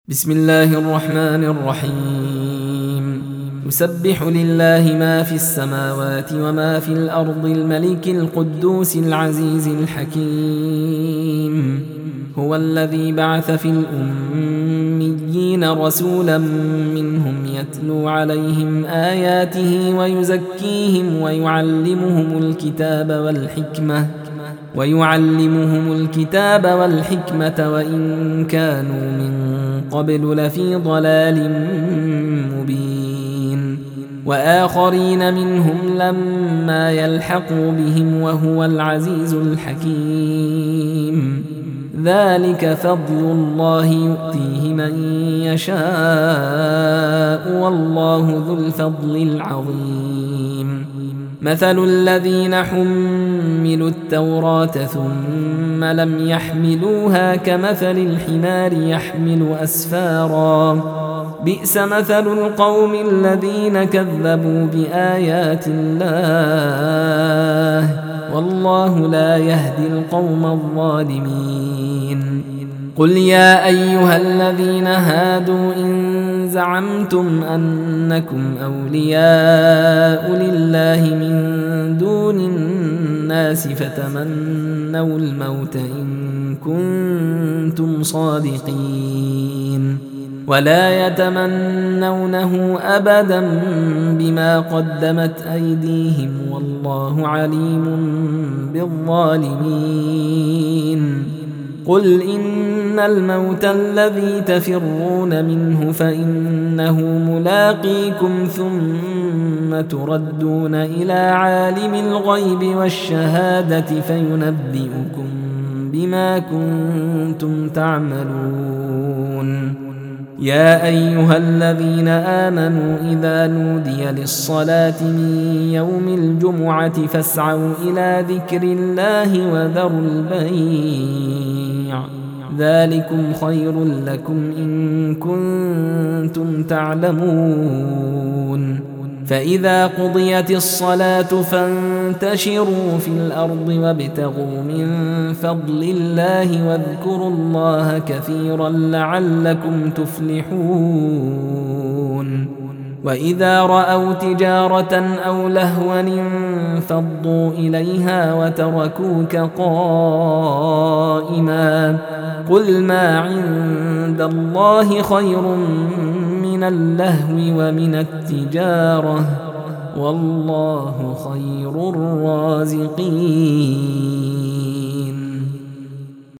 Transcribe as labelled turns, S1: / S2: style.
S1: بسم الله الرحمن الرحيم. يسبح لله ما في السماوات وما في الأرض الملك القدوس العزيز الحكيم. هو الذي بعث في الأميين رسولا منهم يتلو عليهم آياته ويزكيهم ويعلمهم الكتاب والحكمة وإن كانوا من قبل لفي ضلال مبين، وآخرين منهم لما يلحقوا بهم وهو العزيز الحكيم. ذلك فضل الله يؤتيه من يشاء والله ذو الفضل العظيم. مثل الذين حملوا التوراة ثم لم يحملوها كمثل الحمار يحمل أسفارا، بئس مثل القوم الذين كذبوا بآيات الله والله لا يهدي القوم الظالمين. قل يا أيها الذين هادوا إن زعمتم أنكم أولياء لله من دون الناس فتمنوا الموت إن كنتم صادقين، ولا يتمنونه أبدا بما قدمت أيديهم والله عليم بالظالمين. قل إن الموت الذي تفرون منه فإنه ملاقيكم ثم تردون إلى عالم الغيب والشهادة فينبئكم بما كنتم تعملون. يا أيها الذين آمنوا إذا نودي للصلاة من يوم الجمعة فاسعوا إلى ذكر الله وذروا البيع، ذلكم خير لكم إن كنتم تعلمون. فإذا قضيت الصلاة فانتشروا في الأرض وابتغوا من فضل الله واذكروا الله كثيرا لعلكم تفلحون. وإذا رأوا تجارة أو لهوا انفضوا إليها وتركوك قائما، قل ما عند الله خير من اللهو ومن التجارة والله خير الرازقين.